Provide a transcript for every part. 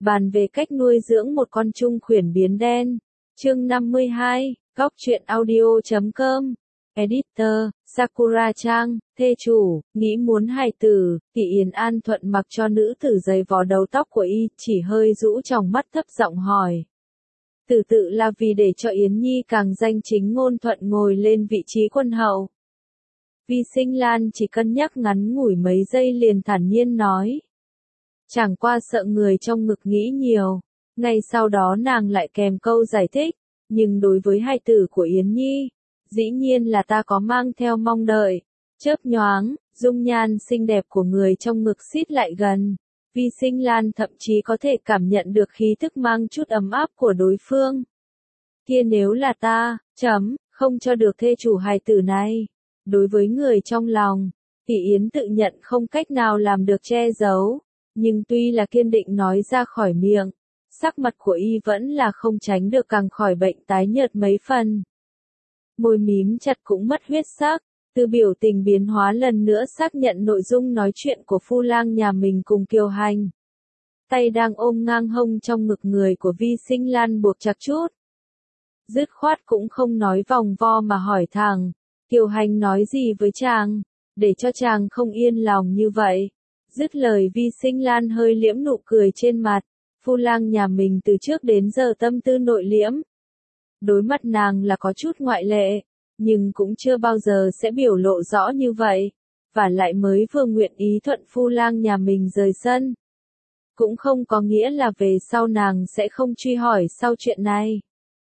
Bàn về cách nuôi dưỡng một con trung khuyển biến đen. Chương 52, Góc truyện audio.com. Editor, Sakura Trang, thê chủ, nghĩ muốn hài tử, Kỷ Yến An thuận mặc cho nữ tử giày vò đầu tóc của y, chỉ hơi rũ tròng mắt thấp giọng hỏi. Tử tự là vì để cho Yến Nhi càng danh chính ngôn thuận ngồi lên vị trí quân hậu. Vi Sinh Lan chỉ cân nhắc ngắn ngủi mấy giây liền thản nhiên nói. Chẳng qua sợ người trong ngực nghĩ nhiều. Ngay sau đó nàng lại kèm câu giải thích, nhưng đối với hài tử của Yến Nhi, dĩ nhiên là ta có mang theo mong đợi. Chớp nhoáng, dung nhan xinh đẹp của người trong ngực xít lại gần. Vi Sinh Lan thậm chí có thể cảm nhận được khí thức mang chút ấm áp của đối phương. Kia nếu là ta, không cho được thê chủ hài tử này. Đối với người trong lòng, Kỷ Yến tự nhận không cách nào làm được che giấu, nhưng tuy là kiên định nói ra khỏi miệng, sắc mặt của y vẫn là không tránh được càng khỏi bệnh tái nhợt mấy phần. Môi mím chặt cũng mất huyết sắc, từ biểu tình biến hóa lần nữa xác nhận nội dung nói chuyện của phu lang nhà mình cùng Kiều Hành. Tay đang ôm ngang hông trong ngực người của Vi Sinh Lan buộc chặt chút. Dứt khoát cũng không nói vòng vo mà hỏi thẳng, Kiều Hành nói gì với chàng, để cho chàng không yên lòng như vậy. Dứt lời Vi Sinh Lan hơi liễm nụ cười trên mặt, phu lang nhà mình từ trước đến giờ tâm tư nội liễm. Đối mặt nàng là có chút ngoại lệ, nhưng cũng chưa bao giờ sẽ biểu lộ rõ như vậy, và lại mới vừa nguyện ý thuận phu lang nhà mình rời sân. Cũng không có nghĩa là về sau nàng sẽ không truy hỏi sau chuyện này.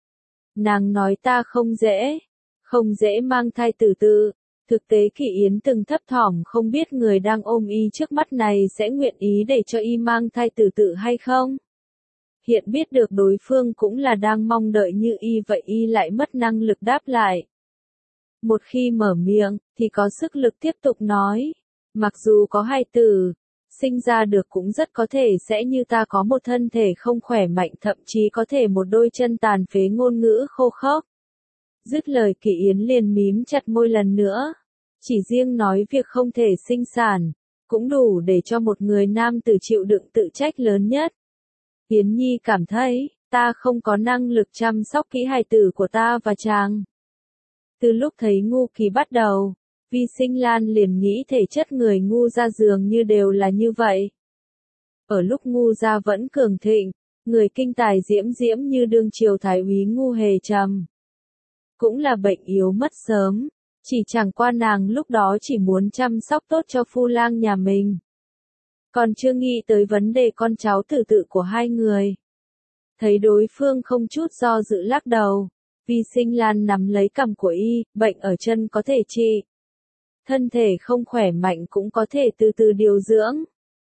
Nàng nói ta không dễ mang thai tử tự. Thực tế Kỷ Yến từng thấp thỏm không biết người đang ôm y trước mắt này sẽ nguyện ý để cho y mang thai tử tự hay không. Hiện biết được đối phương cũng là đang mong đợi như y vậy y lại mất năng lực đáp lại. Một khi mở miệng, thì có sức lực tiếp tục nói. Mặc dù có hài tử, sinh ra được cũng rất có thể sẽ như ta có một thân thể không khỏe mạnh thậm chí có thể một đôi chân tàn phế ngôn ngữ khô khốc. Dứt lời Kỷ Yến liền mím chặt môi lần nữa. Chỉ riêng nói việc không thể sinh sản, cũng đủ để cho một người nam tử chịu đựng tự trách lớn nhất. Yến Nhi cảm thấy, ta không có năng lực chăm sóc kỹ hài tử của ta và chàng. Từ lúc thấy ngu kỳ bắt đầu, Vi Sinh Lan liền nghĩ thể chất người ngu gia dường như đều là như vậy. Ở lúc ngu gia vẫn cường thịnh, người kinh tài diễm diễm như đương triều thái úy Ngu Hề Trầm. Cũng là bệnh yếu mất sớm, chỉ chẳng qua nàng lúc đó chỉ muốn chăm sóc tốt cho phu lang nhà mình. Còn chưa nghĩ tới vấn đề con cháu tử tự của hai người. Thấy đối phương không chút do dự lắc đầu, Vi Sinh Lan nắm lấy cằm của y, bệnh ở chân có thể trị. Thân thể không khỏe mạnh cũng có thể từ từ điều dưỡng.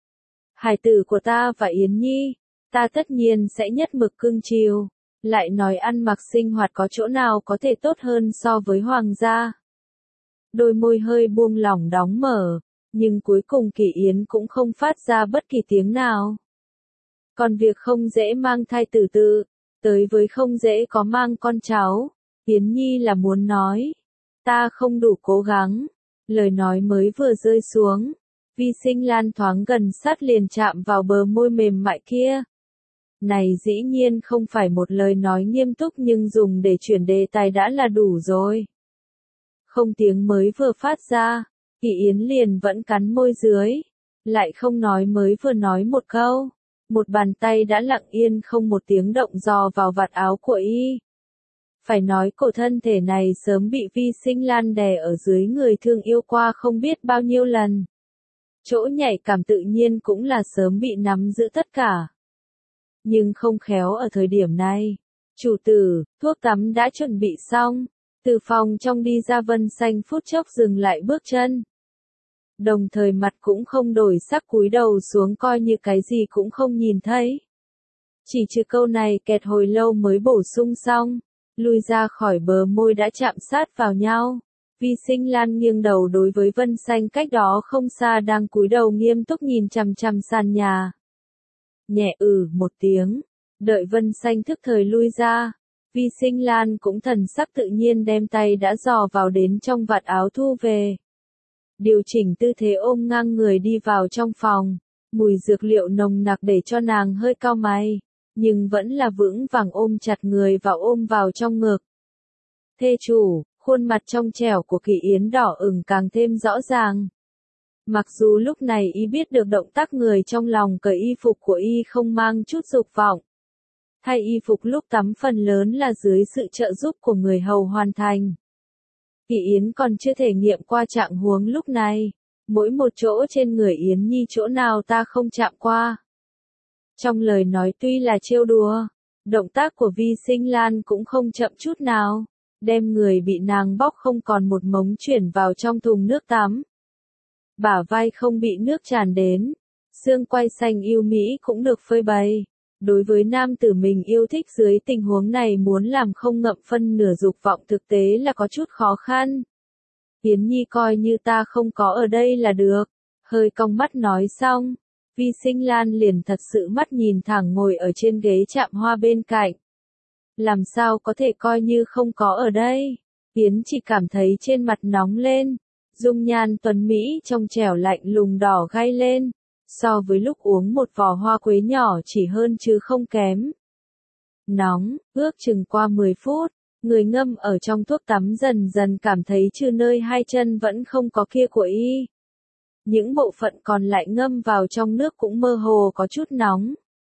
Hài tử của ta và Yến Nhi, ta tất nhiên sẽ nhất mực cưng chiều. Lại nói ăn mặc sinh hoạt có chỗ nào có thể tốt hơn so với hoàng gia. Đôi môi hơi buông lỏng đóng mở, nhưng cuối cùng Kỷ Yến cũng không phát ra bất kỳ tiếng nào. Còn việc không dễ mang thai tử tự, tới với không dễ có mang con cháu, Yến Nhi là muốn nói, ta không đủ cố gắng. Lời nói mới vừa rơi xuống, Vi Sinh Lan thoáng gần sát liền chạm vào bờ môi mềm mại kia. Này dĩ nhiên không phải một lời nói nghiêm túc nhưng dùng để chuyển đề tài đã là đủ rồi. Không tiếng mới vừa phát ra, Kỷ Yến liền vẫn cắn môi dưới, lại không nói mới vừa nói một câu. Một bàn tay đã lặng yên không một tiếng động dò vào vạt áo của y. Phải nói cổ thân thể này sớm bị Vi Sinh Lan đè ở dưới người thương yêu qua không biết bao nhiêu lần. Chỗ nhạy cảm tự nhiên cũng là sớm bị nắm giữ tất cả. Nhưng không khéo ở thời điểm này, chủ tử, thuốc tắm đã chuẩn bị xong, từ phòng trong đi ra Vân Xanh phút chốc dừng lại bước chân. Đồng thời mặt cũng không đổi sắc cúi đầu xuống coi như cái gì cũng không nhìn thấy. Chỉ trừ câu này kẹt hồi lâu mới bổ sung xong, lui ra khỏi bờ môi đã chạm sát vào nhau. Vi Sinh Lan nghiêng đầu đối với Vân Xanh cách đó không xa đang cúi đầu nghiêm túc nhìn chằm chằm sàn nhà. Nhẹ một tiếng, đợi Vân Xanh thức thời lui ra, Vi Sinh Lan cũng thần sắc tự nhiên đem tay đã dò vào đến trong vạt áo thu về. Điều chỉnh tư thế ôm ngang người đi vào trong phòng, Mùi dược liệu nồng nặc để cho nàng hơi cau mày, nhưng vẫn là vững vàng ôm chặt người và ôm vào trong ngực. Thê chủ, khuôn mặt trong trẻo của Kỷ Yến đỏ ửng càng thêm rõ ràng. Mặc dù lúc này y biết được động tác người trong lòng cởi y phục của y không mang chút dục vọng. Thay y phục lúc tắm phần lớn là dưới sự trợ giúp của người hầu hoàn thành. Kỷ Yến còn chưa thể nghiệm qua trạng huống lúc này. Mỗi một chỗ trên người Yến Nhi chỗ nào ta không chạm qua. Trong lời nói tuy là trêu đùa, động tác của Vi Sinh Lan cũng không chậm chút nào, đem người bị nàng bóc không còn một mống chuyển vào trong thùng nước tắm. Bả vai không bị nước tràn đến, xương quai xanh yêu mỹ cũng được phơi bày. Đối với nam tử mình yêu thích dưới tình huống này muốn làm không ngậm phân nửa dục vọng thực tế là có chút khó khăn. Yến Nhi coi như ta không có ở đây là được, hơi cong mắt nói xong, Vi Sinh Lan liền thật sự mắt nhìn thẳng ngồi ở trên ghế chạm hoa bên cạnh. Làm sao có thể coi như không có ở đây, Yến chỉ cảm thấy trên mặt nóng lên, dung nhan tuấn Mỹ trong trẻo lạnh lùng đỏ gai lên, so với lúc uống một vò hoa quế nhỏ chỉ hơn chứ không kém. Nóng, ước chừng qua 10 phút. Người ngâm ở trong thuốc tắm dần dần cảm thấy trừ nơi hai chân vẫn không có kia của y. Những bộ phận còn lại ngâm vào trong nước cũng mơ hồ có chút nóng.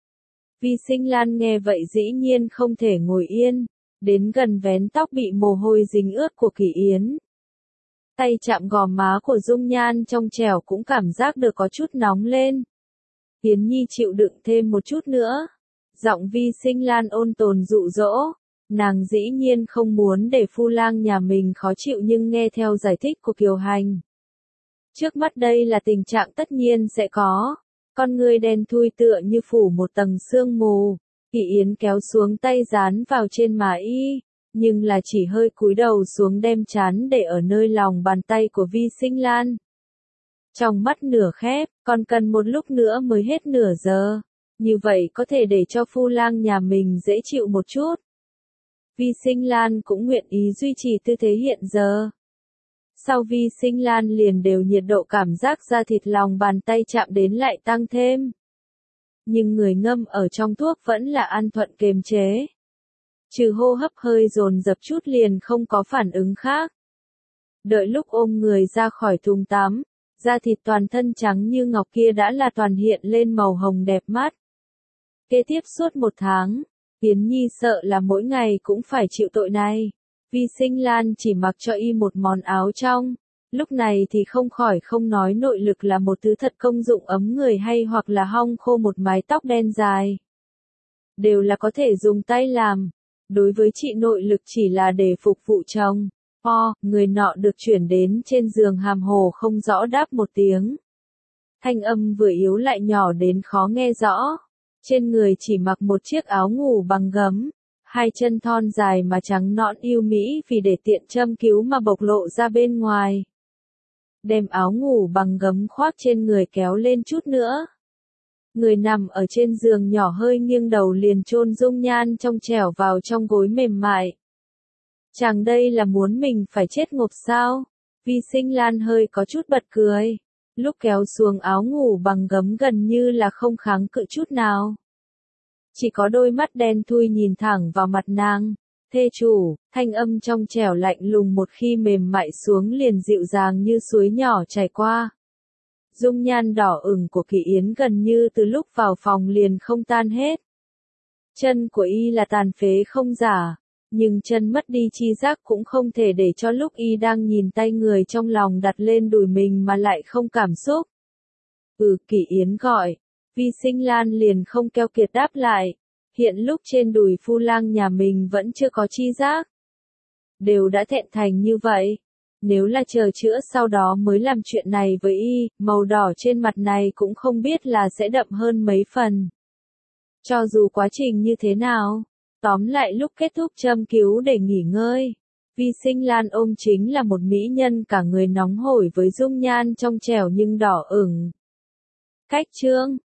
Vi Sinh Lan nghe vậy dĩ nhiên không thể ngồi yên, đến gần vén tóc bị mồ hôi dính ướt của Kỷ Yến. Tay chạm gò má của dung nhan trong trẻo cũng cảm giác được có chút nóng lên. Yến Nhi chịu đựng thêm một chút nữa. Giọng Vi Sinh Lan ôn tồn dụ dỗ. Nàng dĩ nhiên không muốn để phu lang nhà mình khó chịu nhưng nghe theo giải thích của Kiều Hành. Trước mắt đây là tình trạng tất nhiên sẽ có. Con người đen thui tựa như phủ một tầng sương mù. Kỷ Yến kéo xuống tay dán vào trên má y, nhưng là chỉ hơi cúi đầu xuống đem trán để ở nơi lòng bàn tay của Vi Sinh Lan. Trong mắt nửa khép, còn cần một lúc nữa mới hết nửa giờ. Như vậy có thể để cho phu lang nhà mình dễ chịu một chút. Vi Sinh Lan cũng nguyện ý duy trì tư thế hiện giờ. Sau Vi Sinh Lan liền đều nhiệt độ cảm giác da thịt lòng bàn tay chạm đến lại tăng thêm. Nhưng người ngâm ở trong thuốc vẫn là an thuận kiềm chế. Trừ hô hấp hơi dồn dập chút liền không có phản ứng khác. Đợi lúc ôm người ra khỏi thùng tắm, da thịt toàn thân trắng như ngọc kia đã là toàn hiện lên màu hồng đẹp mắt. Kế tiếp suốt 1 tháng. Yến Nhi sợ là mỗi ngày cũng phải chịu tội này. Vi Sinh Lan chỉ mặc cho y một món áo trong. Lúc này thì không khỏi không nói nội lực là một thứ thật công dụng ấm người hay hoặc là hong khô một mái tóc đen dài. Đều là có thể dùng tay làm. Đối với chị nội lực chỉ là để phục vụ chồng. Người nọ được chuyển đến trên giường hàm hồ không rõ đáp một tiếng. Thanh âm vừa yếu lại nhỏ đến khó nghe rõ. Trên người chỉ mặc một chiếc áo ngủ bằng gấm, hai chân thon dài mà trắng nõn yêu mỹ vì để tiện châm cứu mà bộc lộ ra bên ngoài. Đem áo ngủ bằng gấm khoác trên người kéo lên chút nữa. Người nằm ở trên giường nhỏ hơi nghiêng đầu liền chôn dung nhan trong trẻo vào trong gối mềm mại. Chàng đây là muốn mình phải chết ngộp sao? Vi Sinh Lan hơi có chút bật cười. Lúc kéo xuống áo ngủ bằng gấm gần như là không kháng cự chút nào. Chỉ có đôi mắt đen thui nhìn thẳng vào mặt nàng. Thê chủ, thanh âm trong trẻo lạnh lùng một khi mềm mại xuống liền dịu dàng như suối nhỏ chảy qua. Dung nhan đỏ ửng của Kỷ Yến gần như từ lúc vào phòng liền không tan hết. Chân của y là tàn phế không giả. Nhưng chân mất đi chi giác cũng không thể để cho lúc y đang nhìn tay người trong lòng đặt lên đùi mình mà lại không cảm xúc. Kỷ Yến gọi. Vi Sinh Lan liền không keo kiệt đáp lại. Hiện lúc trên đùi phu lang nhà mình vẫn chưa có chi giác. Đều đã thẹn thành như vậy. Nếu là chờ chữa sau đó mới làm chuyện này với y, màu đỏ trên mặt này cũng không biết là sẽ đậm hơn mấy phần. Cho dù quá trình như thế nào. Tóm lại lúc kết thúc châm cứu để nghỉ ngơi, Vi Sinh Lan ôm chính là một mỹ nhân cả người nóng hổi với dung nhan trong trẻo nhưng đỏ ửng. Cách chương